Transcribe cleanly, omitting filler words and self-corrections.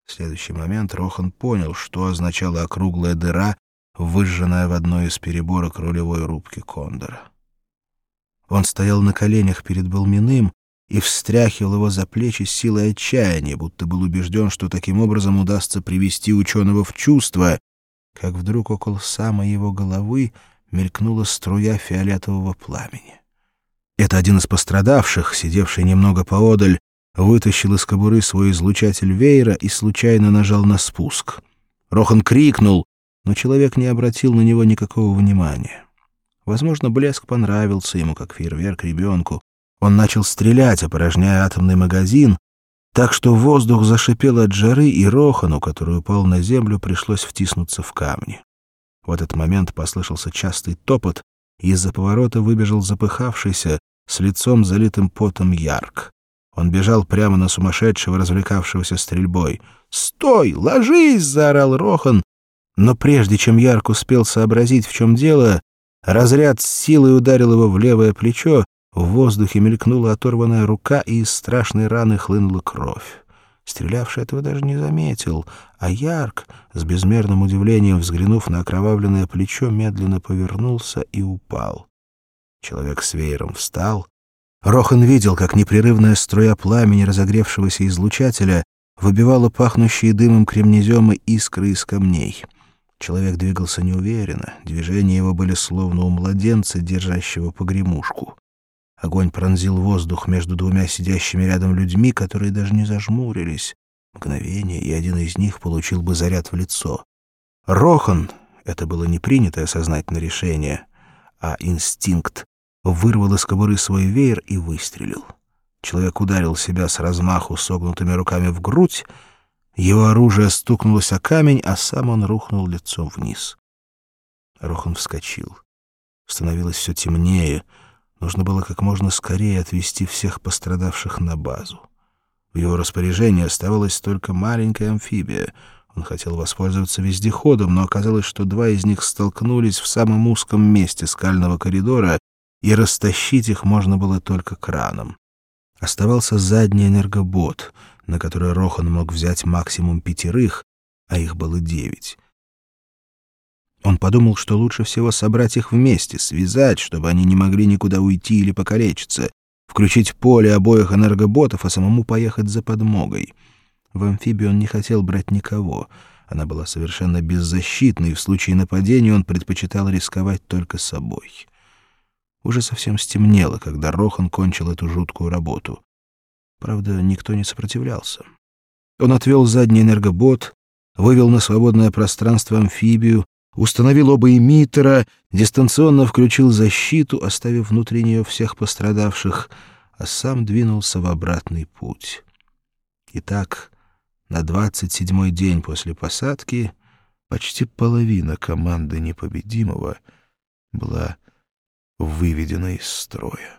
В следующий момент Рохан понял, что означала округлая дыра, выжженная в одной из переборок рулевой рубки Кондора. Он стоял на коленях перед Балминым и встряхивал его за плечи с силой отчаяния, будто был убежден, что таким образом удастся привести ученого в чувство, как вдруг около самой его головы мелькнула струя фиолетового пламени. Это один из пострадавших, сидевший немного поодаль, вытащил из кобуры свой излучатель веера и случайно нажал на спуск. Рохан крикнул, но человек не обратил на него никакого внимания. Возможно, блеск понравился ему, как фейерверк ребенку. Он начал стрелять, опорожняя атомный магазин, так что воздух зашипел от жары, и Рохану, который упал на землю, пришлось втиснуться в камни. В этот момент послышался частый топот, и из-за поворота выбежал запыхавшийся, с лицом залитым потом Ярк. Он бежал прямо на сумасшедшего, развлекавшегося стрельбой. «Стой! Ложись!» — заорал Рохан. Но прежде чем Ярк успел сообразить, в чем дело, разряд с силой ударил его в левое плечо, в воздухе мелькнула оторванная рука, и из страшной раны хлынула кровь. Стрелявший этого даже не заметил, а Ярк, с безмерным удивлением взглянув на окровавленное плечо, медленно повернулся и упал. Человек с веером встал. Рохан видел, как непрерывная струя пламени разогревшегося излучателя выбивала пахнущие дымом кремнезема искры из камней. Человек двигался неуверенно, движения его были словно у младенца, держащего погремушку. Огонь пронзил воздух между двумя сидящими рядом людьми, которые даже не зажмурились. Мгновение, и один из них получил бы заряд в лицо. Рохан, это было не принятое сознательное решение, а инстинкт, вырвал из кобуры свой веер и выстрелил. Человек ударил себя с размаху согнутыми руками в грудь, его оружие стукнулось о камень, а сам он рухнул лицом вниз. Рохан вскочил. Становилось все темнее. Нужно было как можно скорее отвезти всех пострадавших на базу. В его распоряжении оставалась только маленькая амфибия. Он хотел воспользоваться вездеходом, но оказалось, что два из них столкнулись в самом узком месте скального коридора, и растащить их можно было только краном. Оставался задний энергобот, на который Рохан мог взять максимум 5, а их было 9. Он подумал, что лучше всего собрать их вместе, связать, чтобы они не могли никуда уйти или покалечиться, включить поле обоих энергоботов, а самому поехать за подмогой. В амфибию он не хотел брать никого. Она была совершенно беззащитной, и в случае нападения он предпочитал рисковать только собой. Уже совсем стемнело, когда Рохан кончил эту жуткую работу. Правда, никто не сопротивлялся. Он отвел задний энергобот, вывел на свободное пространство амфибию, установил оба эмиттера, дистанционно включил защиту, оставив внутри нее всех пострадавших, а сам двинулся в обратный путь. Итак, на 27-й день после посадки почти половина команды непобедимого была выведена из строя.